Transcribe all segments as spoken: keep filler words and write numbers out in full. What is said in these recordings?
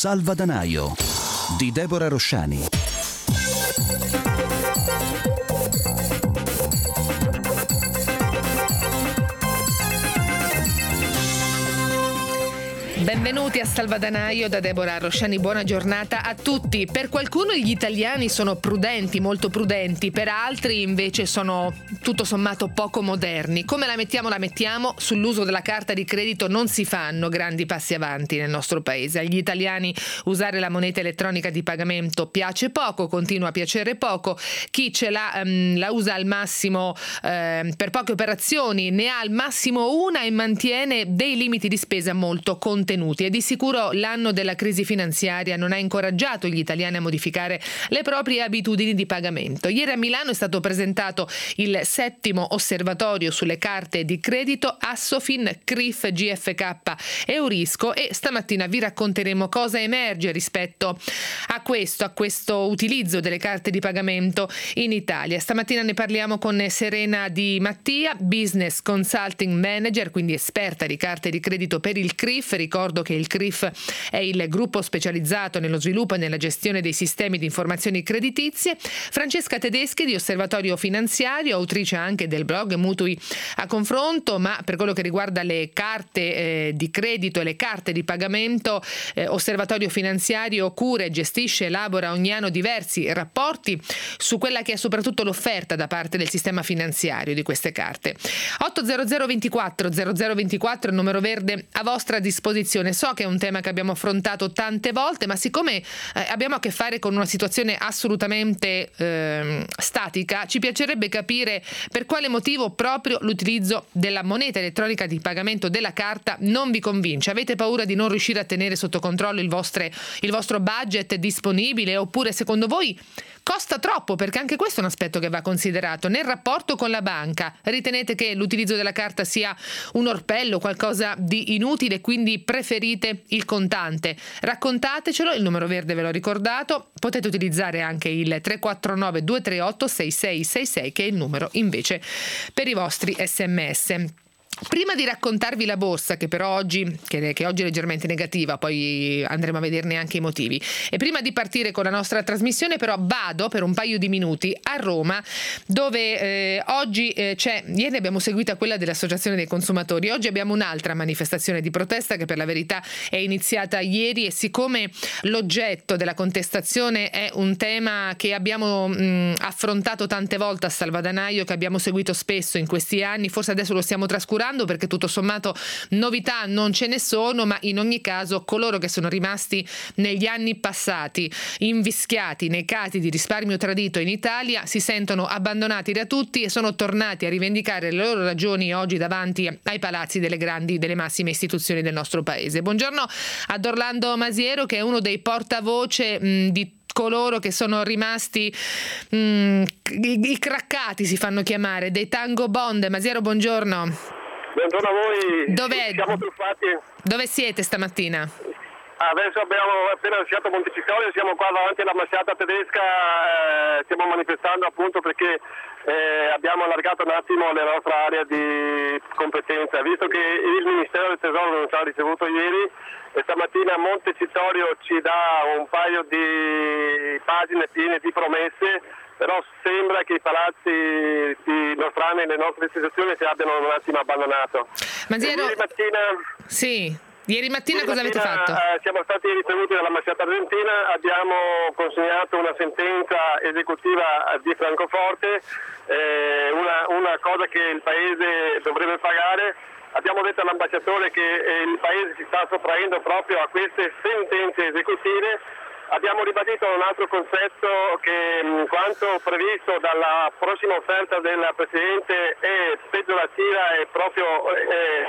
Salvadanaio di Deborah Rosciani. Benvenuti a Salvadanaio da Deborah Rosciani, buona giornata a tutti. Per qualcuno gli italiani sono prudenti, molto prudenti, per altri invece sono tutto sommato poco moderni. Come la mettiamo la mettiamo, sull'uso della carta di credito non si fanno grandi passi avanti nel nostro paese. Agli italiani usare la moneta elettronica di pagamento piace poco, continua a piacere poco. Chi ce l'ha um, la usa al massimo eh, per poche operazioni, ne ha al massimo una e mantiene dei limiti di spesa molto contenuti. E di sicuro l'anno della crisi finanziaria non ha incoraggiato gli italiani a modificare le proprie abitudini di pagamento. Ieri a Milano è stato presentato il settimo osservatorio sulle carte di credito Assofin, C R I F, G F K, Eurisco, e stamattina vi racconteremo cosa emerge rispetto a questo, a questo utilizzo delle carte di pagamento in Italia. Stamattina ne parliamo con Serena Di Mattia, Business Consulting Manager, quindi esperta di carte di credito per il C R I F. Ricordo che il C R I F è il gruppo specializzato nello sviluppo e nella gestione dei sistemi di informazioni creditizie. Francesca Tedeschi di Osservatorio Finanziario, autrice anche del blog Mutui a Confronto, ma per quello che riguarda le carte eh, di credito e le carte di pagamento, eh, Osservatorio Finanziario cura e gestisce, elabora ogni anno diversi rapporti su quella che è soprattutto l'offerta da parte del sistema finanziario di queste carte. otto zero zero ventiquattro zero zero ventiquattro, il numero verde a vostra disposizione. So che è un tema che abbiamo affrontato tante volte, ma siccome eh, abbiamo a che fare con una situazione assolutamente eh, statica, ci piacerebbe capire per quale motivo proprio l'utilizzo della moneta elettronica di pagamento della carta non vi convince. Avete paura di non riuscire a tenere sotto controllo il, vostre, il vostro budget disponibile, oppure secondo voi costa troppo? Perché anche questo è un aspetto che va considerato nel rapporto con la banca. Ritenete che l'utilizzo della carta sia un orpello, qualcosa di inutile, quindi preferite il contante? Raccontatecelo, il numero verde ve l'ho ricordato, potete utilizzare anche il tre quattro nove due tre otto sei sei sei sei, che è il numero invece per i vostri sms. Prima di raccontarvi la borsa, che però oggi, che, che oggi è leggermente negativa, poi andremo a vederne anche i motivi, e prima di partire con la nostra trasmissione però vado per un paio di minuti a Roma, dove eh, oggi eh, c'è, ieri abbiamo seguita quella dell'Associazione dei Consumatori, oggi abbiamo un'altra manifestazione di protesta che per la verità è iniziata ieri, e siccome l'oggetto della contestazione è un tema che abbiamo mh, affrontato tante volte a Salvadanaio, che abbiamo seguito spesso in questi anni, forse adesso lo stiamo trascurando perché tutto sommato novità non ce ne sono, ma in ogni caso coloro che sono rimasti negli anni passati invischiati nei casi di risparmio tradito in Italia si sentono abbandonati da tutti e sono tornati a rivendicare le loro ragioni oggi davanti ai palazzi delle grandi, delle massime istituzioni del nostro paese. Buongiorno ad Orlando Masiero, che è uno dei portavoce mh, di coloro che sono rimasti mh, i, i craccati, si fanno chiamare, dei Tango Bond. Masiero, buongiorno. Buongiorno a voi. Dov'è? Siamo truffati. Dove siete stamattina? Adesso abbiamo appena lasciato Montecitorio, siamo qua davanti all'ambasciata tedesca, eh, stiamo manifestando appunto perché eh, abbiamo allargato un attimo la nostra area di competenza, visto che il Ministero del Tesoro non ci ha ricevuto ieri, e stamattina Montecitorio ci dà un paio di pagine piene di promesse, però sembra che i palazzi di Nostrane e le nostre istituzioni si abbiano un attimo abbandonato. Masiero, ieri mattina, sì, ieri mattina ieri cosa mattina, avete fatto? Eh, siamo stati ricevuti dall'ambasciata argentina, abbiamo consegnato una sentenza esecutiva di Francoforte, eh, una, una cosa che il paese dovrebbe pagare. Abbiamo detto all'ambasciatore che eh, il paese si sta sottraendo proprio a queste sentenze esecutive. Abbiamo ribadito un altro concetto, che mh, quanto previsto dalla prossima offerta del Presidente è peggiorativa e proprio eh,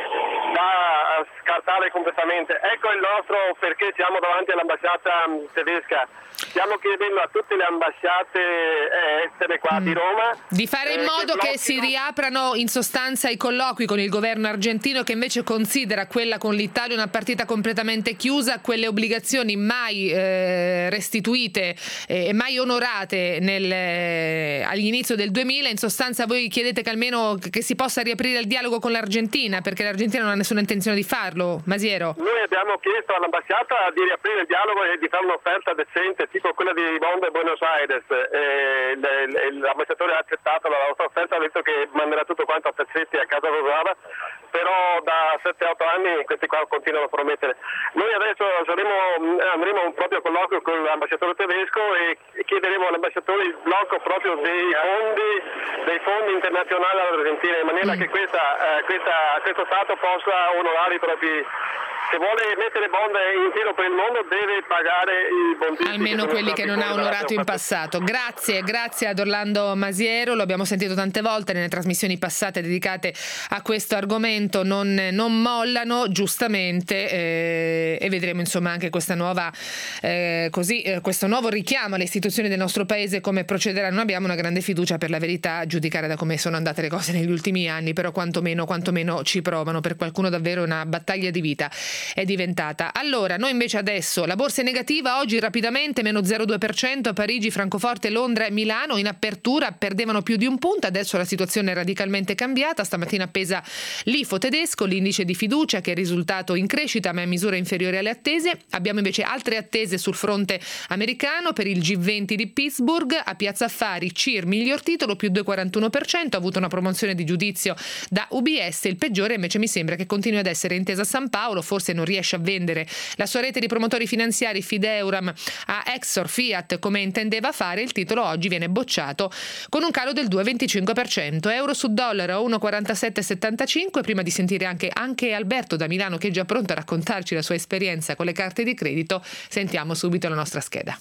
da scartare completamente. Ecco il nostro perché siamo davanti all'ambasciata mh, tedesca. Stiamo chiedendo a tutte le ambasciate eh, estere qua mm. di Roma di fare in eh, modo che, che si riaprano in sostanza i colloqui con il governo argentino, che invece considera quella con l'Italia una partita completamente chiusa, quelle obbligazioni mai eh, eh, restituite e eh, mai onorate nel, eh, all'inizio del duemila. In sostanza voi chiedete che almeno che si possa riaprire il dialogo con l'Argentina, perché l'Argentina non ha nessuna intenzione di farlo. Masiero? Noi abbiamo chiesto all'ambasciata di riaprire il dialogo e di fare un'offerta decente tipo quella di Bonda e Buenos Aires. Eh, l'ambasciatore ha accettato la nostra offerta, ha detto che manderà tutto quanto a pezzetti a casa Rosava, però da sette otto anni questi qua continuano a promettere. Noi adesso saremo, andremo a un proprio colloquio con l'ambasciatore tedesco e chiederemo all'ambasciatore il blocco proprio dei fondi, dei fondi internazionali all'Argentina, in maniera mm. che questa, eh, questa, questo Stato possa onorare i propri. Se vuole mettere bond in giro per il mondo deve pagare i bondisti. Almeno che quelli che non ha onorato in passato. Grazie, grazie ad Orlando Masiero, lo abbiamo sentito tante volte nelle trasmissioni passate dedicate a questo argomento, non, non mollano giustamente eh, e vedremo insomma anche questa nuova eh, così, eh, questo nuovo richiamo alle istituzioni del nostro paese come procederà. Non abbiamo una grande fiducia, per la verità, a giudicare da come sono andate le cose negli ultimi anni, però quantomeno, quantomeno ci provano. Per qualcuno davvero una battaglia di vita è diventata. Allora, noi invece adesso la borsa è negativa, oggi rapidamente meno zero virgola due per cento a Parigi, Francoforte, Londra e Milano. In apertura perdevano più di un punto, adesso la situazione è radicalmente cambiata. Stamattina pesa l'I F O tedesco, l'indice di fiducia, che è risultato in crescita ma è misura inferiore alle attese. Abbiamo invece altre attese sul fronte americano per il G venti di Pittsburgh. A Piazza Affari C I R miglior titolo più due virgola quarantuno per cento, ha avuto una promozione di giudizio da U B S. Il peggiore invece mi sembra che continui ad essere Intesa San Paolo, forse non riesce a vendere la sua rete di promotori finanziari Fideuram a Exor Fiat come intendeva fare. Il titolo oggi viene bocciato con un calo del due virgola venticinque per cento. Euro su dollaro a uno virgola quarantasette settantacinque. Prima di sentire anche, anche Alberto da Milano, che è già pronto a raccontarci la sua esperienza con le carte di credito, sentiamo subito la nostra scheda.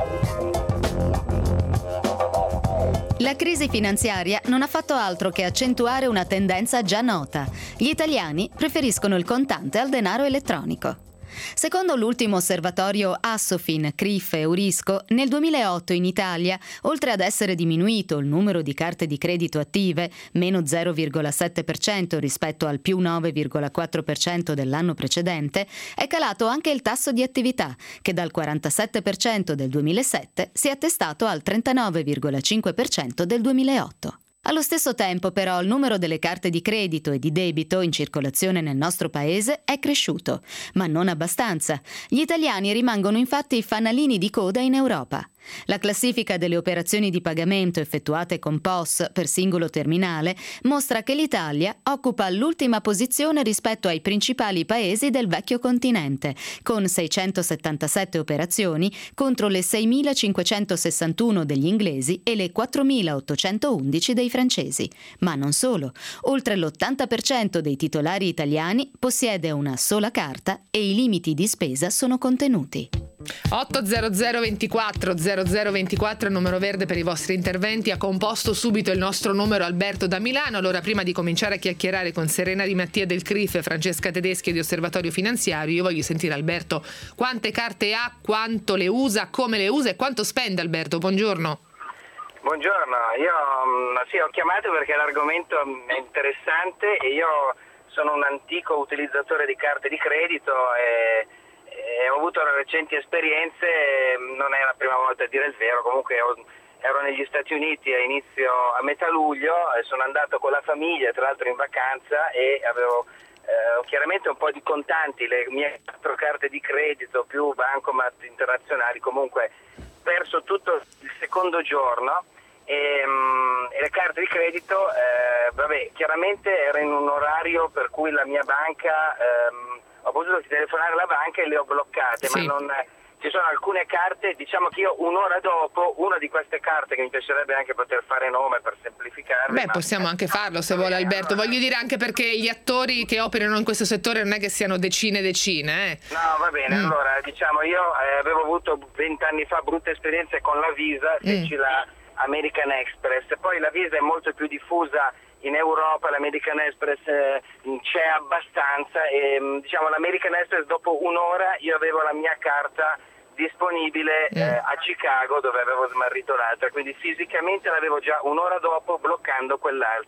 La crisi finanziaria non ha fatto altro che accentuare una tendenza già nota. Gli italiani preferiscono il contante al denaro elettronico. Secondo l'ultimo osservatorio Assofin, C R I F e Eurisco, nel duemilaotto in Italia, oltre ad essere diminuito il numero di carte di credito attive, meno zero virgola sette per cento rispetto al più nove virgola quattro per cento dell'anno precedente, è calato anche il tasso di attività, che dal quarantasette per cento del duemilasette si è attestato al trentanove virgola cinque per cento del duemilaotto. Allo stesso tempo, però, il numero delle carte di credito e di debito in circolazione nel nostro paese è cresciuto, ma non abbastanza. Gli italiani rimangono infatti fanalini di coda in Europa. La classifica delle operazioni di pagamento effettuate con P O S per singolo terminale mostra che l'Italia occupa l'ultima posizione rispetto ai principali paesi del vecchio continente, con seicentosettantasette operazioni contro le seimilacinquecentosessantuno degli inglesi e le quattromilaottocentoundici dei francesi. Ma non solo, oltre l'ottanta per cento dei titolari italiani possiede una sola carta e i limiti di spesa sono contenuti. otto zero zero ventiquattro zero zero ventiquattro il numero verde per i vostri interventi. Ha composto subito il nostro numero Alberto da Milano. Allora, prima di cominciare a chiacchierare con Serena Di Mattia del C R I F e Francesca Tedeschi di Osservatorio Finanziario, io voglio sentire Alberto quante carte ha, quanto le usa, come le usa e quanto spende. Alberto, buongiorno. Buongiorno, io sì, ho chiamato perché l'argomento è interessante e io sono un antico utilizzatore di carte di credito e ho avuto recenti esperienze, non è la prima volta a dire il vero, comunque ero negli Stati Uniti a inizio a metà luglio, sono andato con la famiglia, tra l'altro in vacanza, e avevo eh, chiaramente un po' di contanti, le mie quattro carte di credito più bancomat internazionali, comunque perso tutto il secondo giorno e, e le carte di credito, eh, vabbè, chiaramente ero in un orario per cui la mia banca... Ehm, ho potuto telefonare alla banca e le ho bloccate, sì. Ma non, ci sono alcune carte, diciamo che io un'ora dopo, una di queste carte che mi piacerebbe anche poter fare nome per semplificarle. Beh, ma possiamo anche farlo se vuole Alberto, voglio dire anche perché gli attori che operano in questo settore non è che siano decine e decine. Eh. No, va bene, mm. allora diciamo io eh, avevo avuto vent'anni fa brutte esperienze con la Visa, feci mm. la American Express, poi la Visa è molto più diffusa in Europa, l'American Express eh, c'è abbastanza e diciamo l'American Express dopo un'ora io avevo la mia carta disponibile eh, a Chicago dove avevo smarrito l'altra, quindi fisicamente l'avevo già un'ora dopo bloccando quell'altra.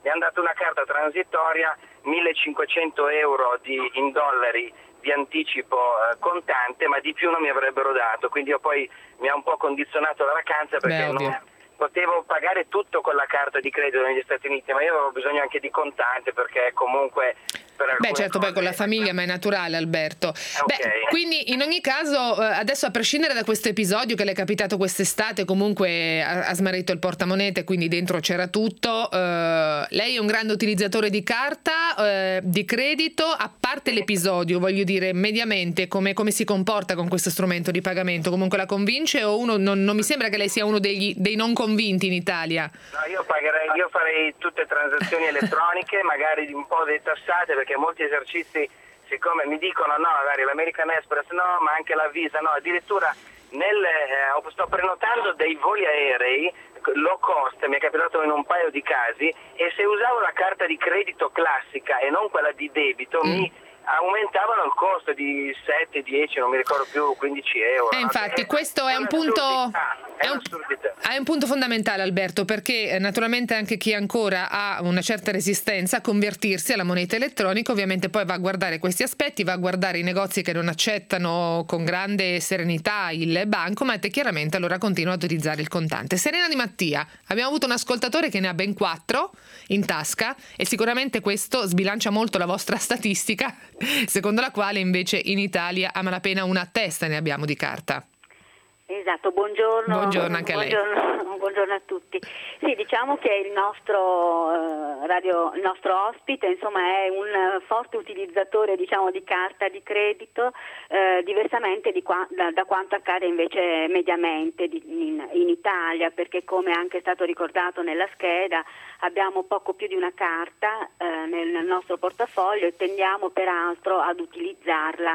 mi hanno dato una carta transitoria, millecinquecento euro di, in dollari di anticipo eh, contante, ma di più non mi avrebbero dato, quindi io poi mi ha un po' condizionato la vacanza perché Beh, non potevo pagare tutto con la carta di credito negli Stati Uniti, ma io avevo bisogno anche di contante perché comunque per Beh, certo, cose... poi con la famiglia, ma è naturale, Alberto. Okay. Beh, quindi in ogni caso, adesso a prescindere da questo episodio che le è capitato quest'estate, comunque ha, ha smarrito il portamonete, quindi dentro c'era tutto. Eh, lei è un grande utilizzatore di carta, eh, di credito, a parte l'episodio, voglio dire, mediamente come, come si comporta con questo strumento di pagamento? Comunque la convince o uno non, non mi sembra che lei sia uno degli, dei non convinti in Italia? No, io pagherei, io farei tutte transazioni elettroniche, magari un po' detassate, perché molti esercizi, siccome mi dicono no, magari l'American Express no, ma anche la Visa no, addirittura nel, eh, sto prenotando dei voli aerei low cost, mi è capitato in un paio di casi, e se usavo la carta di credito classica e non quella di debito mm. mi aumentavano il costo di sette, dieci, non mi ricordo più, quindici euro. E infatti questo è un punto è un, è un punto fondamentale, Alberto, perché naturalmente anche chi ancora ha una certa resistenza a convertirsi alla moneta elettronica ovviamente poi va a guardare questi aspetti, va a guardare i negozi che non accettano con grande serenità il bancomat e chiaramente allora continua ad utilizzare il contante. Serena Di Mattia, abbiamo avuto un ascoltatore che ne ha ben quattro in tasca e sicuramente questo sbilancia molto la vostra statistica, secondo la quale invece in Italia a malapena una testa ne abbiamo di carta. Esatto, buongiorno. Buongiorno anche a lei. Buongiorno, buongiorno a tutti. Sì, diciamo che il nostro eh, radio, il nostro ospite, insomma, è un forte utilizzatore, diciamo, di carta di credito, eh, diversamente di qua, da, da quanto accade invece mediamente di, in, in Italia, perché come anche è stato ricordato nella scheda, abbiamo poco più di una carta eh, nel, nel nostro portafoglio e tendiamo peraltro ad utilizzarla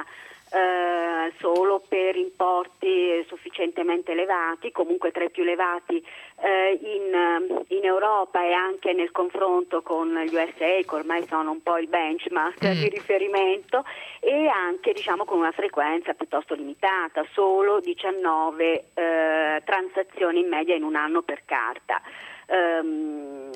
Uh, solo per importi sufficientemente elevati, comunque tra i più elevati uh, in, in Europa e anche nel confronto con gli U S A, che ormai sono un po' il benchmark mm. di riferimento, e anche diciamo con una frequenza piuttosto limitata, solo diciannove uh, transazioni in media in un anno per carta. Um,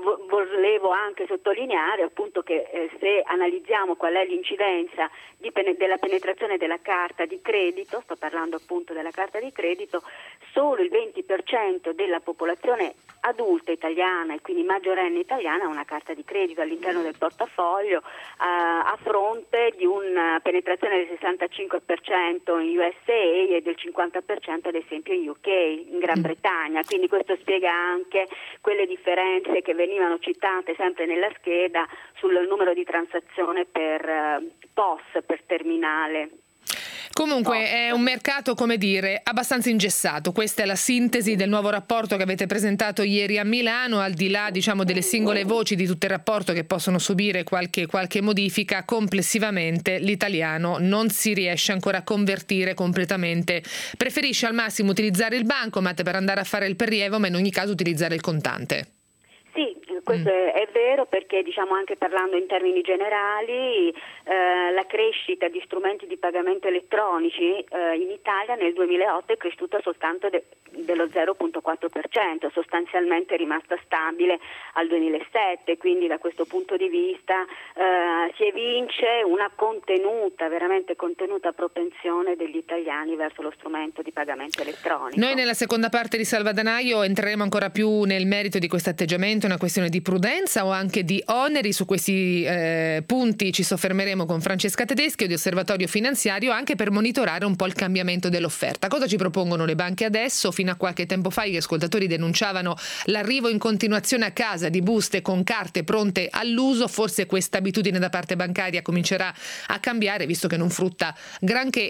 volevo anche sottolineare appunto che eh, se analizziamo qual è l'incidenza di pen- della penetrazione della carta di credito, sto parlando appunto della carta di credito, solo il venti per cento della popolazione adulta italiana e quindi maggiorenne italiana ha una carta di credito all'interno del portafoglio, eh, a fronte di una penetrazione del sessantacinque per cento in U S A e del cinquanta per cento ad esempio in U K, in Gran Bretagna, quindi questo spiega anche quelle differenze che venivano citate sempre nella scheda sul numero di transazione per eh, P O S, per terminale. Comunque è un mercato, come dire, abbastanza ingessato. Questa è la sintesi del nuovo rapporto che avete presentato ieri a Milano, al di là diciamo delle singole voci di tutto il rapporto che possono subire qualche, qualche modifica. Complessivamente l'italiano non si riesce ancora a convertire completamente, preferisce al massimo utilizzare il bancomat per andare a fare il prelievo, ma in ogni caso utilizzare il contante. Sì, questo mm. è vero, perché diciamo anche parlando in termini generali eh, la crescita di strumenti di pagamento elettronici eh, in Italia nel duemilaotto è cresciuta soltanto de- dello zero virgola quattro per cento, sostanzialmente è rimasta stabile al duemilasette, quindi da questo punto di vista eh, si evince una contenuta, veramente contenuta propensione degli italiani verso lo strumento di pagamento elettronico. Noi nella seconda parte di Salvadanaio entreremo ancora più nel merito di questo atteggiamento, una questione di prudenza o anche di oneri. Su questi eh, punti ci soffermeremo con Francesca Tedeschi di Osservatorio Finanziario, anche per monitorare un po' il cambiamento dell'offerta. Cosa ci propongono le banche adesso? Fino a qualche tempo fa gli ascoltatori denunciavano l'arrivo in continuazione a casa di buste con carte pronte all'uso. Forse questa abitudine da parte bancaria comincerà a cambiare, visto che non frutta granché.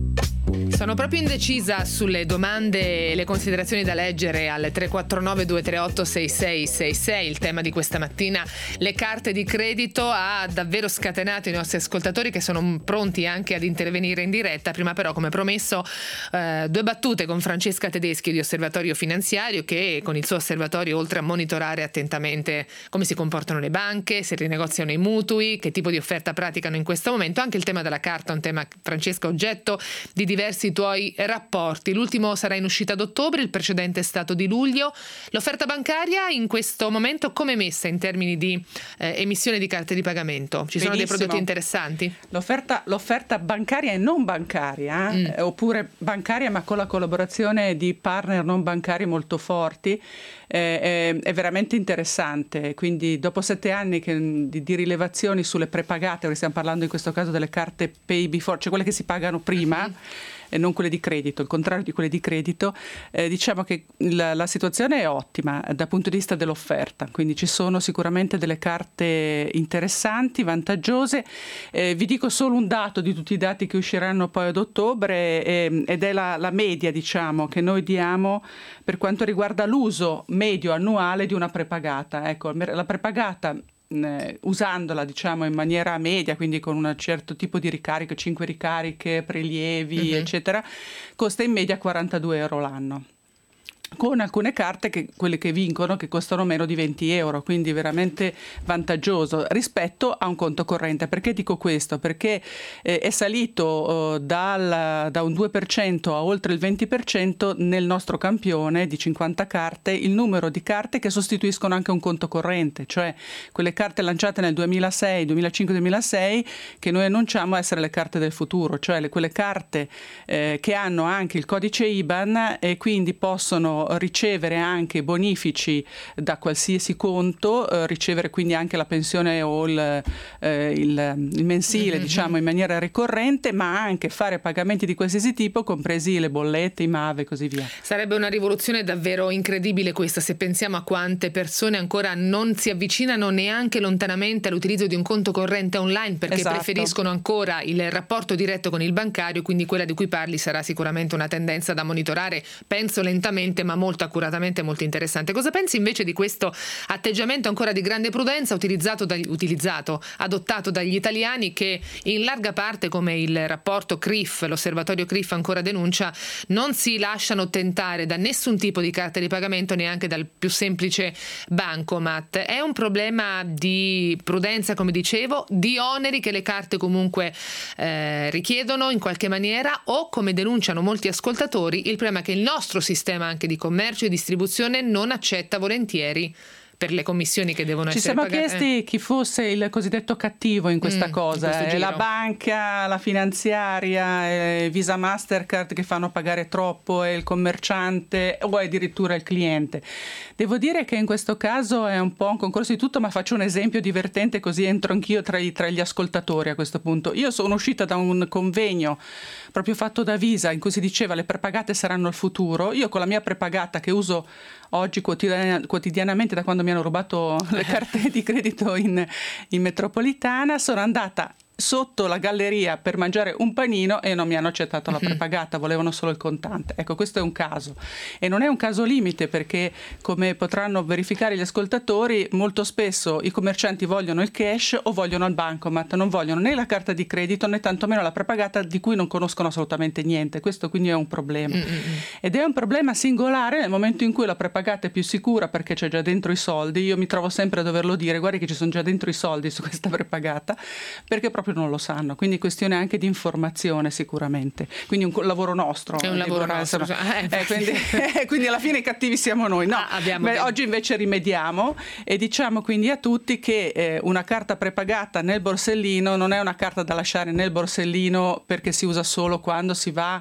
Sono proprio indecisa sulle domande e le considerazioni da leggere al tre quattro nove due tre otto sei sei sei sei. Il tema di questa mattina, le carte di credito, ha davvero scatenato i nostri ascoltatori che sono pronti anche ad intervenire in diretta. Prima però, come promesso, eh, due battute con Francesca Tedeschi di Osservatorio Finanziario, che con il suo osservatorio, oltre a monitorare attentamente come si comportano le banche, se rinegoziano i mutui, che tipo di offerta praticano in questo momento, anche il tema della carta, un tema, Francesca, oggetto di diversi diversi tuoi rapporti. L'ultimo sarà in uscita ad ottobre, il precedente è stato di luglio. L'offerta bancaria in questo momento come è messa in termini di eh, emissione di carte di pagamento? Ci sono Benissimo. dei prodotti interessanti? L'offerta, l'offerta bancaria e non bancaria, mm. eh, oppure bancaria ma con la collaborazione di partner non bancari molto forti, eh, è, è veramente interessante. Quindi dopo sette anni che, di, di rilevazioni sulle prepagate, perché stiamo parlando in questo caso delle carte Pay Before, cioè quelle che si pagano prima, mm-hmm. e non quelle di credito, il contrario di quelle di credito, eh, diciamo che la, la situazione è ottima dal punto di vista dell'offerta, quindi ci sono sicuramente delle carte interessanti, vantaggiose. Eh, vi dico solo un dato di tutti i dati che usciranno poi ad ottobre, eh, ed è la, la media, diciamo, che noi diamo per quanto riguarda l'uso medio annuale di una prepagata. Ecco, la prepagata, Eh, usandola diciamo in maniera media, quindi con un certo tipo di ricariche, cinque ricariche, prelievi, mm-hmm. eccetera, costa in media quarantadue euro l'anno, con alcune carte, che quelle che vincono, che costano meno di venti euro, quindi veramente vantaggioso rispetto a un conto corrente. Perché dico questo? Perché eh, è salito eh, dal, da un due per cento a oltre il venti per cento nel nostro campione di cinquanta carte il numero di carte che sostituiscono anche un conto corrente, cioè quelle carte lanciate nel duemilasei, duemilacinque, duemilasei che noi annunciamo essere le carte del futuro, cioè le, quelle carte eh, che hanno anche il codice I B A N e quindi possono ricevere anche bonifici da qualsiasi conto, eh, ricevere quindi anche la pensione o il, eh, il, il mensile, mm-hmm. diciamo in maniera ricorrente, ma anche fare pagamenti di qualsiasi tipo, compresi le bollette, i M A V e così via. Sarebbe una rivoluzione davvero incredibile questa, se pensiamo a quante persone ancora non si avvicinano neanche lontanamente all'utilizzo di un conto corrente online, perché esatto. preferiscono ancora il rapporto diretto con il bancario, quindi quella di cui parli sarà sicuramente una tendenza da monitorare, penso lentamente ma molto accuratamente, molto interessante. Cosa pensi invece di questo atteggiamento ancora di grande prudenza utilizzato, dagli, utilizzato adottato dagli italiani, che in larga parte, come il rapporto C R I F, l'osservatorio C R I F ancora denuncia, non si lasciano tentare da nessun tipo di carta di pagamento, neanche dal più semplice bancomat? È un problema di prudenza, come dicevo, di oneri che le carte comunque eh, richiedono in qualche maniera, o, come denunciano molti ascoltatori, il problema è che il nostro sistema anche di commercio e distribuzione non accetta volentieri per le commissioni che devono Ci essere siamo pagate. chiesti chi fosse il cosiddetto cattivo in questa Mm, cosa, in questo è la giro. banca, la finanziaria, eh, Visa, Mastercard che fanno pagare troppo, è il commerciante o addirittura il cliente. Devo dire che in questo caso è un po' un concorso di tutto, ma faccio un esempio divertente così entro anch'io tra, i, tra gli ascoltatori a questo punto. Io sono uscita da un convegno proprio fatto da Visa in cui si diceva le prepagate saranno il futuro. Io con la mia prepagata che uso oggi quotidian- quotidianamente da quando mi hanno rubato le carte di credito in, in metropolitana, sono andata sotto la galleria per mangiare un panino e non mi hanno accettato la prepagata, volevano solo il contante. Ecco, questo è un caso, e non è un caso limite, perché come potranno verificare gli ascoltatori, molto spesso i commercianti vogliono il cash o vogliono il bancomat, non vogliono né la carta di credito né tantomeno la prepagata, di cui non conoscono assolutamente niente. Questo quindi è un problema, Mm-mm. ed è un problema singolare nel momento in cui la prepagata è più sicura perché c'è già dentro i soldi. Io mi trovo sempre a doverlo dire: guardi che ci sono già dentro i soldi su questa prepagata, perché proprio non lo sanno. Quindi questione anche di informazione sicuramente, quindi un lavoro nostro, è un lavoro nostro, eh, eh, quindi, eh, quindi alla fine i cattivi siamo noi, no, ah, beh, oggi invece rimediamo e diciamo quindi a tutti che eh, una carta prepagata nel borsellino non è una carta da lasciare nel borsellino perché si usa solo quando si va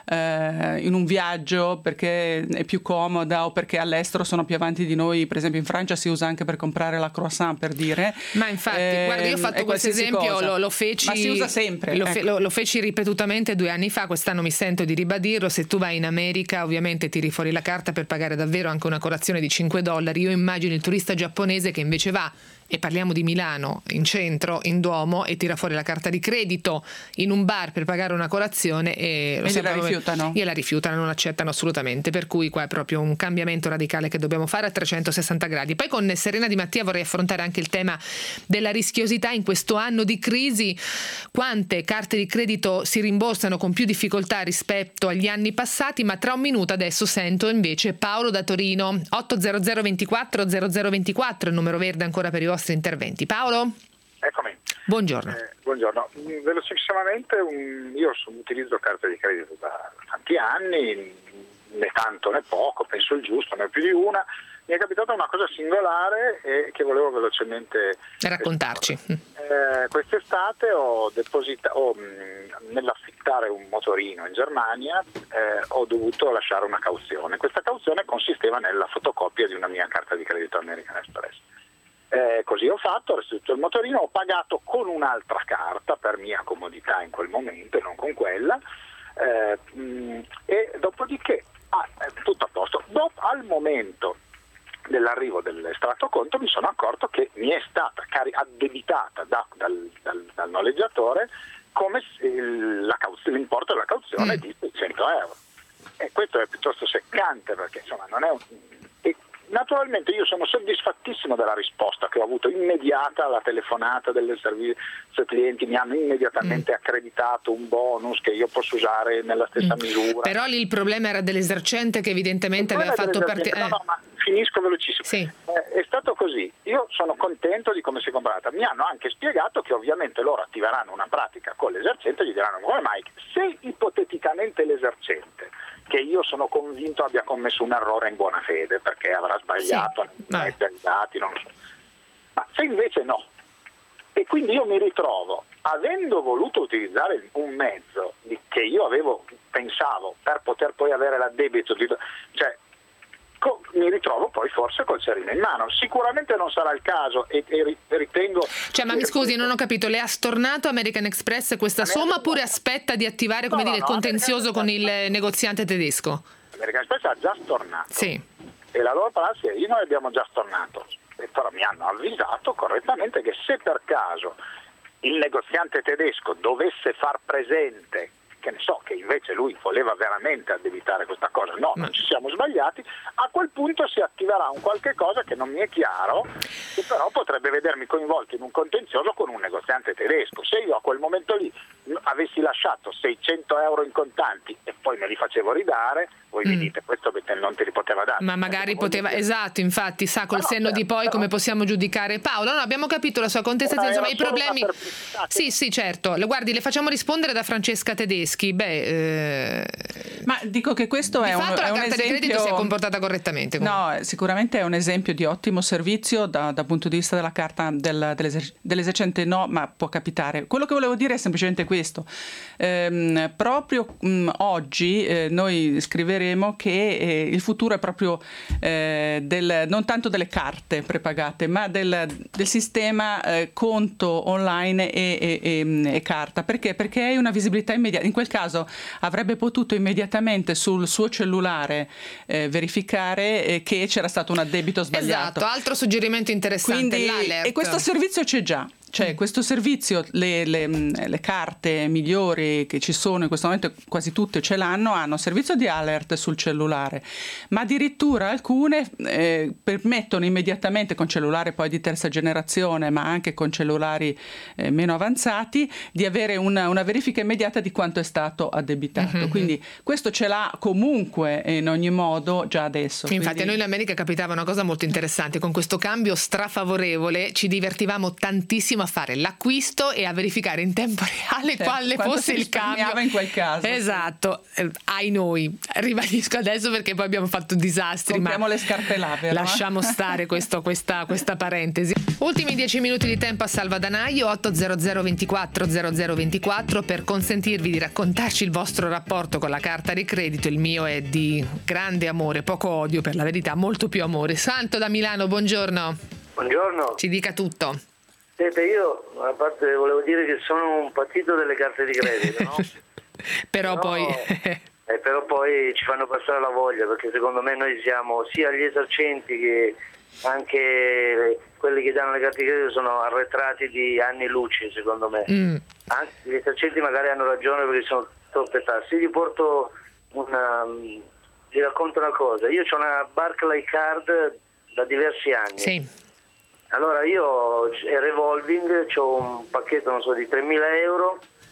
eh, in un viaggio, perché è più comoda o perché all'estero sono più avanti di noi. Per esempio in Francia si usa anche per comprare la croissant, per dire. Ma infatti, eh, guarda, io ho fatto questo esempio, lo, lo feci, ma si usa sempre, lo, fe, ecco. lo, lo feci ripetutamente due anni fa, quest'anno mi sento di ribadirlo. Se tu vai in America ovviamente tiri fuori la carta per pagare davvero anche una colazione di cinque dollari. Io immagino il turista giapponese che invece va, e parliamo di Milano, in centro, in Duomo, e tira fuori la carta di credito in un bar per pagare una colazione e, lo e gliela rifiutano. Gliela rifiutano, non accettano assolutamente, per cui qua è proprio un cambiamento radicale che dobbiamo fare a trecentosessanta gradi. Poi con Serena Di Mattia vorrei affrontare anche il tema della rischiosità in questo anno di crisi. Quante carte di credito si rimborsano con più difficoltà rispetto agli anni passati? Ma tra un minuto adesso sento invece Paolo da Torino. Otto zero zero ventiquattro zero zero ventiquattro il numero verde ancora per i vostri interventi. Paolo? Eccomi. Buongiorno. Eh, buongiorno. Velocissimamente, un, io sono, utilizzo carte di credito da tanti anni, né tanto né poco, penso il giusto, ne ho più di una. Mi è capitata una cosa singolare e che volevo velocemente raccontarci. Eh, quest'estate ho depositato, nell'affittare un motorino in Germania, eh, ho dovuto lasciare una cauzione. Questa cauzione consisteva nella fotocopia di una mia carta di credito American Express. Eh, così ho fatto, ho restituito il motorino, ho pagato con un'altra carta per mia comodità in quel momento e non con quella, eh, mh, e dopodiché ah, tutto a posto. Dopo, al momento dell'arrivo dell'estratto conto mi sono accorto che mi è stata cari- addebitata da, dal, dal, dal noleggiatore come il, la cauz- l'importo della cauzione mm. di seicento euro, e questo è piuttosto seccante, perché insomma non è un... e naturalmente io sono soddisfattissimo della risposta che ho avuto immediata alla telefonata del servizio clienti, mi hanno immediatamente mm. accreditato un bonus che io posso usare nella stessa mm. misura. Però lì il problema era dell'esercente che evidentemente aveva fatto partire... No, no, ma finisco velocissimo. Sì. Eh, è stato così, io sono contento di come si è comprata. Mi hanno anche spiegato che ovviamente loro attiveranno una pratica con l'esercente e gli diranno come mai, se ipoteticamente l'esercente, che io sono convinto abbia commesso un errore in buona fede perché avrà sbagliato sì. a mettere i dati, non so. Ma se invece no, e quindi io mi ritrovo, avendo voluto utilizzare un mezzo di, che io avevo, pensavo, per poter poi avere l'addebito, di, cioè co, mi ritrovo poi forse col cerino in mano. Sicuramente non sarà il caso e, e ritengo... Cioè, ma mi scusi, non ho capito, le ha stornato American Express questa somma oppure aspetta di attivare, come no, dire, no, il contenzioso con il negoziante tedesco? American Express ha già stornato. Sì. E la loro prassi è, noi abbiamo già stornato. E però mi hanno avvisato correttamente che se per caso il negoziante tedesco dovesse far presente, che ne so, che invece lui voleva veramente addebitare questa cosa, no, non ci siamo sbagliati, a quel punto si attiverà un qualche cosa che non mi è chiaro, che però potrebbe vedermi coinvolto in un contenzioso con un negoziante tedesco. Se io a quel momento lì avessi lasciato seicento euro in contanti e poi me li facevo ridare, voi mm. mi dite questo non te li poteva dare. Ma magari poteva, dire... esatto, infatti, sa col no, senno certo, di poi però... come possiamo giudicare Paolo. No, abbiamo capito la sua contestazione, insomma i problemi... Sì, sì, certo. Guardi, le facciamo rispondere da Francesca Tedeschi. Beh, eh... ma dico che questo è un, fatto è la un carta esempio... di credito si è comportata correttamente. Comunque. No, sicuramente è un esempio di ottimo servizio da, dal punto di vista della carta del, dell'eser- dell'esercente, no, ma può capitare. Quello che volevo dire è semplicemente questo. Ehm, proprio mh, oggi eh, noi scriveremo che eh, il futuro è proprio eh, del, non tanto delle carte prepagate, ma del, del sistema eh, conto online e, e, e, e carta. Perché? Perché hai una visibilità immediata. In quel caso avrebbe potuto immediatamente sul suo cellulare eh, verificare eh, che c'era stato un addebito sbagliato. Esatto, altro suggerimento interessante. Quindi, l'alert. E questo servizio c'è già. Cioè questo servizio, le, le, le carte migliori che ci sono in questo momento, quasi tutte ce l'hanno, hanno servizio di alert sul cellulare, ma addirittura alcune eh, permettono immediatamente, con cellulare poi di terza generazione, ma anche con cellulari eh, meno avanzati, di avere una, una verifica immediata di quanto è stato addebitato. Mm-hmm. Quindi questo ce l'ha comunque in ogni modo già adesso. Infatti Quindi... a noi in America capitava una cosa molto interessante, con questo cambio strafavorevole ci divertivamo tantissimo a fare l'acquisto e a verificare in tempo reale certo, quale fosse il cambio in quel caso. Esatto, eh, ai noi, ribadisco adesso perché poi abbiamo fatto disastri. Compriamo ma le scarpe là, però. Lasciamo stare questo, questa, questa parentesi. Ultimi dieci minuti di tempo a salvadanaio. Otto zero zero ventiquattro zero zero ventiquattro per consentirvi di raccontarci il vostro rapporto con la carta di credito. Il mio è di grande amore, poco odio, per la verità, molto più amore. Santo da Milano, buongiorno. Buongiorno. Ci dica tutto. Senta, io a parte volevo dire che sono un patito delle carte di credito, no? però no, poi eh, però poi ci fanno passare la voglia, perché secondo me noi siamo sia gli esercenti che anche quelli che danno le carte di credito sono arretrati di anni luce, secondo me. Mm. Anche gli esercenti magari hanno ragione perché sono troppe tasse. Io gli porto una gli racconto una cosa. Io ho una Barclay Card da diversi anni. Sì. Allora io è revolving, ho un pacchetto non so di tremila euro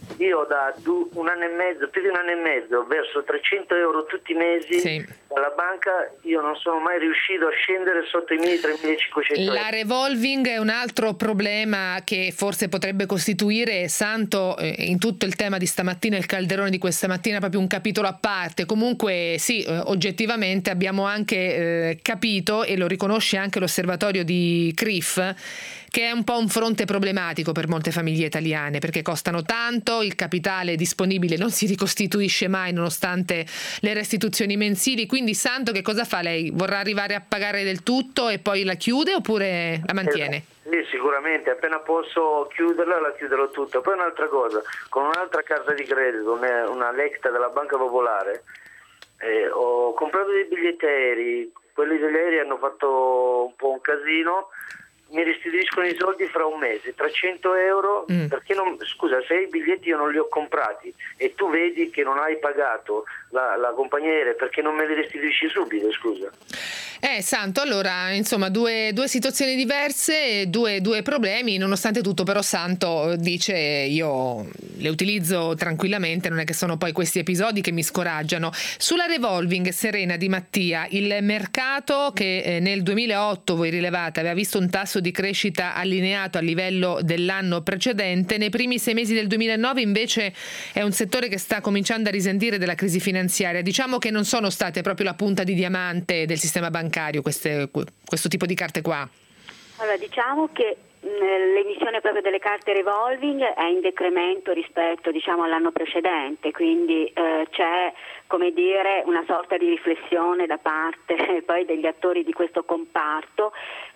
io da du- un anno e mezzo, più di un anno e mezzo, verso trecento euro tutti i mesi sì. dalla banca, io non sono mai riuscito a scendere sotto i miei tremilacinquecento euro. La revolving è un altro problema che forse potrebbe costituire, Santo, eh, in tutto il tema di stamattina, il calderone di questa mattina, proprio un capitolo a parte. Comunque sì, eh, oggettivamente abbiamo anche eh, capito, e lo riconosce anche l'osservatorio di C R I F, che è un po' un fronte problematico per molte famiglie italiane, perché costano tanto, il capitale disponibile non si ricostituisce mai nonostante le restituzioni mensili. Quindi Santo, che cosa fa lei? Vorrà arrivare a pagare del tutto e poi la chiude oppure la mantiene? Sì, sicuramente, appena posso chiuderla la chiuderò tutta. Poi un'altra cosa, con un'altra carta di credito, una, una Lecta della Banca Popolare, eh, ho comprato dei biglietti aerei, quelli degli aerei hanno fatto un po' un casino, mi restituiscono i soldi fra un mese, trecento euro, mm. perché non, scusa, se i biglietti io non li ho comprati e tu vedi che non hai pagato la, la compagnia aerea, perché non me li restituisci subito, scusa? Eh, Santo, allora, insomma, due, due situazioni diverse, due, due problemi, nonostante tutto però Santo dice io le utilizzo tranquillamente, non è che sono poi questi episodi che mi scoraggiano. Sulla revolving, Serena Di Mattia, il mercato che eh, nel duemilaotto, voi rilevate, aveva visto un tasso di crescita allineato al livello dell'anno precedente, nei primi sei mesi del duemilanove invece è un settore che sta cominciando a risentire della crisi finanziaria. Diciamo che non sono state proprio la punta di diamante del sistema bancario queste, questo tipo di carte qua. Allora, diciamo che l'emissione proprio delle carte revolving è in decremento rispetto, diciamo, all'anno precedente, quindi eh, c'è, come dire, una sorta di riflessione da parte poi degli attori di questo comparto,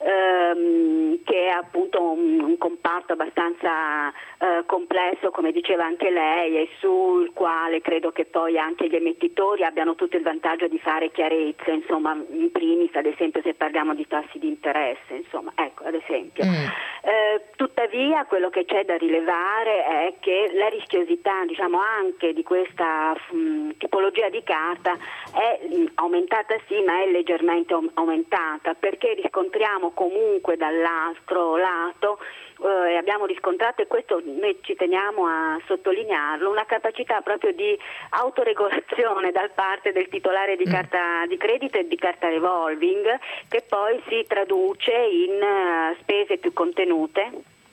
ehm, che è appunto un, un comparto abbastanza eh, complesso, come diceva anche lei, e sul quale credo che poi anche gli emettitori abbiano tutto il vantaggio di fare chiarezza, insomma, in primis ad esempio se parliamo di tassi di interesse, insomma, ecco, ad esempio. Mm. Eh, tuttavia quello che c'è da rilevare è che la rischiosità, diciamo, anche di questa mh, tipologia di carta è mh, aumentata sì, ma è leggermente aumentata, perché riscontriamo comunque dall'altro lato e eh, abbiamo riscontrato, e questo noi ci teniamo a sottolinearlo, una capacità proprio di autoregolazione da parte del titolare di carta di credito e di carta revolving, che poi si traduce in uh, spese più contenute.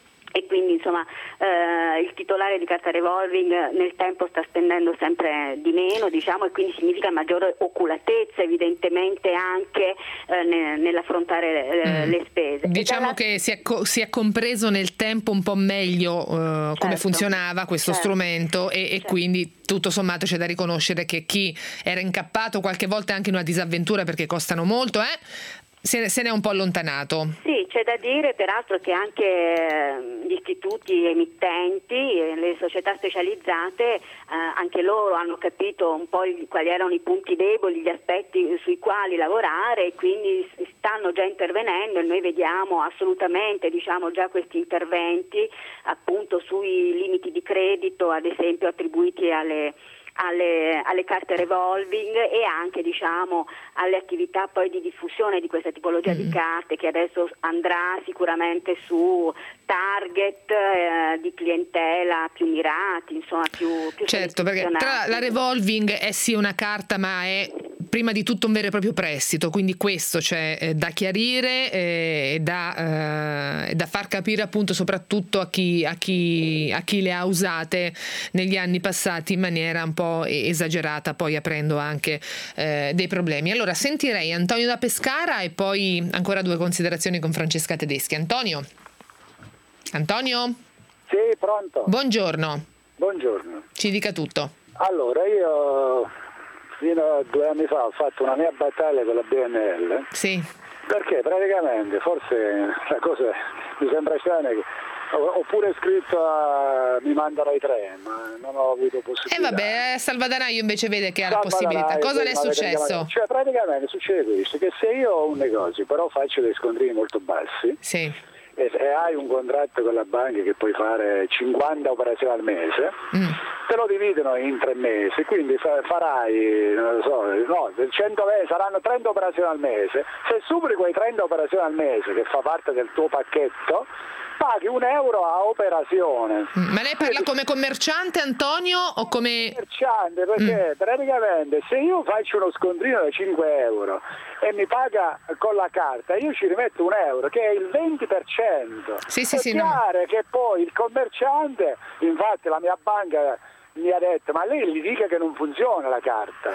E quindi insomma eh, il titolare di carta revolving nel tempo sta spendendo sempre di meno, diciamo, e quindi significa maggiore oculatezza evidentemente anche eh, ne, nell'affrontare eh, mm. le spese. Diciamo dalla... che si è, co- si è compreso nel tempo un po' meglio eh, certo. come funzionava questo certo. strumento e, e certo. quindi tutto sommato c'è da riconoscere che chi era incappato qualche volta anche in una disavventura perché costano molto eh, se, se ne è un po' allontanato. Sì, c'è da dire peraltro che anche gli istituti emittenti e le società specializzate eh, anche loro hanno capito un po' quali erano i punti deboli, gli aspetti sui quali lavorare, e quindi stanno già intervenendo, e noi vediamo assolutamente, diciamo, già questi interventi appunto sui limiti di credito, ad esempio attribuiti alle Alle, alle carte revolving, e anche, diciamo, alle attività poi di diffusione di questa tipologia mm. di carte, che adesso andrà sicuramente su target eh, di clientela più mirati, insomma più, più certo, perché tra la revolving è sì una carta, ma è prima di tutto un vero e proprio prestito, quindi questo c'è eh, da chiarire e eh, da, eh, da far capire appunto soprattutto a chi, a, chi, a chi le ha usate negli anni passati in maniera un po' esagerata, poi aprendo anche eh, dei problemi. Allora sentirei Antonio da Pescara e poi ancora due considerazioni con Francesca Tedeschi. Antonio? Antonio? Sì, pronto. Buongiorno. Buongiorno. Ci dica tutto. Allora, io fino a due anni fa ho fatto una mia battaglia con la B N L. Sì. Perché praticamente, forse la cosa mi sembra strana, che ho pure scritto a mi mandano i tre, ma non ho avuto possibilità. E eh vabbè, Salvadanaio invece vede che ha la possibilità. Cosa le è successo? Cioè praticamente succede questo, che se io ho un negozio, però faccio dei scontrini molto bassi, sì. e, e hai un contratto con la banca che puoi fare cinquanta operazioni al mese, mm. te lo dividono in tre mesi, quindi farai, non lo so, no, cento saranno trenta operazioni al mese. Se superi quei trenta operazioni al mese, che fa parte del tuo pacchetto, paghi un euro a operazione. Ma lei parla come commerciante, Antonio, o come... Commerciante, perché mm. praticamente se io faccio uno scontrino da cinque euro e mi paga con la carta, io ci rimetto un euro, che è il venti per cento. Sì, sì, è sì, chiaro no. che poi il commerciante, infatti la mia banca mi ha detto, ma lei gli dica che non funziona la carta.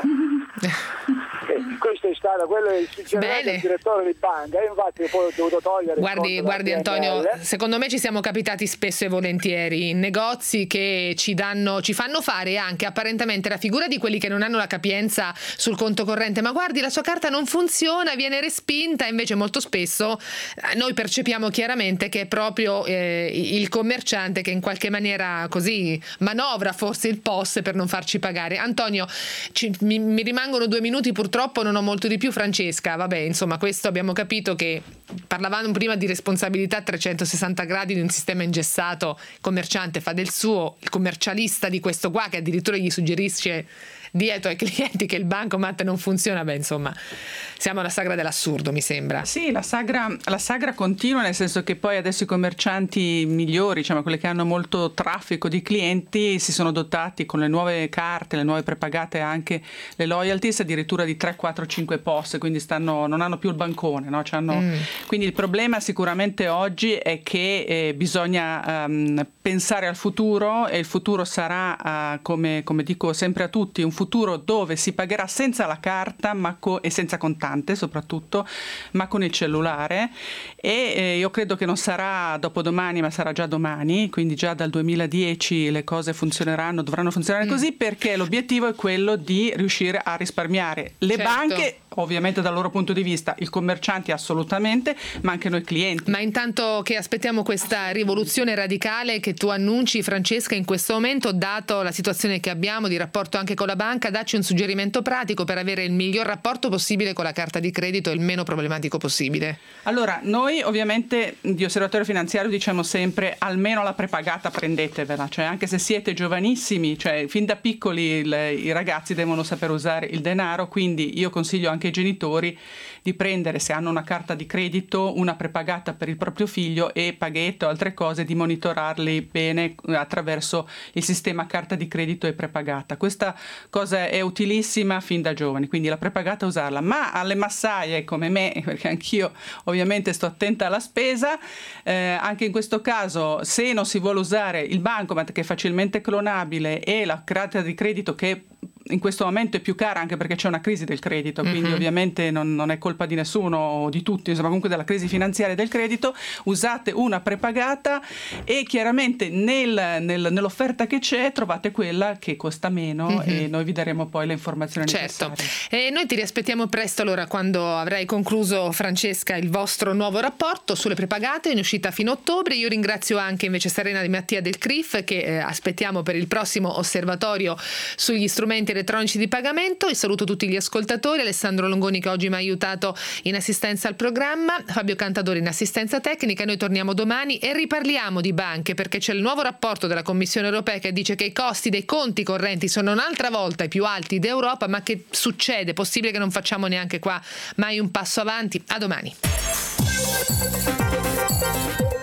E questo è stato quello del del direttore di banca, e infatti poi ho dovuto togliere. Guardi, guardi Antonio, secondo me ci siamo capitati spesso e volentieri in negozi che ci danno, ci fanno fare anche apparentemente la figura di quelli che non hanno la capienza sul conto corrente, ma guardi, la sua carta non funziona, viene respinta, invece molto spesso noi percepiamo chiaramente che è proprio eh, il commerciante che in qualche maniera così manovra forse il P O S per non farci pagare. Antonio, ci, mi, mi rimangono due minuti, purtroppo non ho molto di più. Francesca, vabbè, insomma, questo abbiamo capito che parlavamo prima di responsabilità a trecentosessanta gradi di un sistema ingessato, il commerciante fa del suo, il commercialista di questo qua che addirittura gli suggerisce dietro ai clienti che il bancomat non funziona, beh, insomma, siamo alla sagra dell'assurdo, mi sembra. Sì, la sagra, la sagra continua, nel senso che poi adesso i commercianti migliori, diciamo quelli che hanno molto traffico di clienti, si sono dotati con le nuove carte, le nuove prepagate, anche le loyalties, addirittura di tre, quattro, cinque P O S, quindi stanno, non hanno più il bancone, no? C'hanno, mm. Quindi il problema sicuramente oggi è che eh, bisogna um, pensare al futuro, e il futuro sarà, uh, come, come dico sempre a tutti, un futuro futuro dove si pagherà senza la carta ma co- e senza contante soprattutto, ma con il cellulare, e eh, io credo che non sarà dopodomani ma sarà già domani, quindi già dal duemiladieci le cose funzioneranno, dovranno funzionare mm. così, perché l'obiettivo è quello di riuscire a risparmiare. Le certo. banche ovviamente dal loro punto di vista, i commercianti assolutamente, ma anche noi clienti. Ma intanto che aspettiamo questa rivoluzione radicale che tu annunci, Francesca, in questo momento, dato la situazione che abbiamo di rapporto anche con la banca, dacci un suggerimento pratico per avere il miglior rapporto possibile con la carta di credito e il meno problematico possibile. Allora, noi ovviamente di Osservatorio Finanziario diciamo sempre almeno la prepagata prendetevela, cioè anche se siete giovanissimi, cioè fin da piccoli il, i ragazzi devono saper usare il denaro, quindi io consiglio anche ai genitori di prendere, se hanno una carta di credito, una prepagata per il proprio figlio, e paghetto o altre cose di monitorarli bene attraverso il sistema carta di credito e prepagata. Questa cosa è utilissima fin da giovani, quindi la prepagata usarla, ma alle massaie come me, perché anch'io ovviamente sto attenta alla spesa, eh, anche in questo caso se non si vuole usare il bancomat che è facilmente clonabile e la carta di credito che in questo momento è più cara anche perché c'è una crisi del credito, quindi uh-huh. ovviamente non, non è colpa di nessuno o di tutti, insomma comunque della crisi finanziaria del credito, usate una prepagata e chiaramente nel, nel, nell'offerta che c'è trovate quella che costa meno uh-huh. e noi vi daremo poi le informazioni certo. necessarie. E noi ti riaspettiamo presto, allora, quando avrai concluso, Francesca, il vostro nuovo rapporto sulle prepagate in uscita fino a ottobre. Io ringrazio anche invece Serena Di Mattia del C R I F che eh, aspettiamo per il prossimo osservatorio sugli strumenti elettronici di pagamento. E saluto tutti gli ascoltatori, Alessandro Longoni che oggi mi ha aiutato in assistenza al programma, Fabio Cantadori in assistenza tecnica. Noi torniamo domani e riparliamo di banche, perché c'è il nuovo rapporto della Commissione Europea che dice che i costi dei conti correnti sono un'altra volta i più alti d'Europa. Ma che succede? Possibile che non facciamo neanche qua mai un passo avanti? A domani.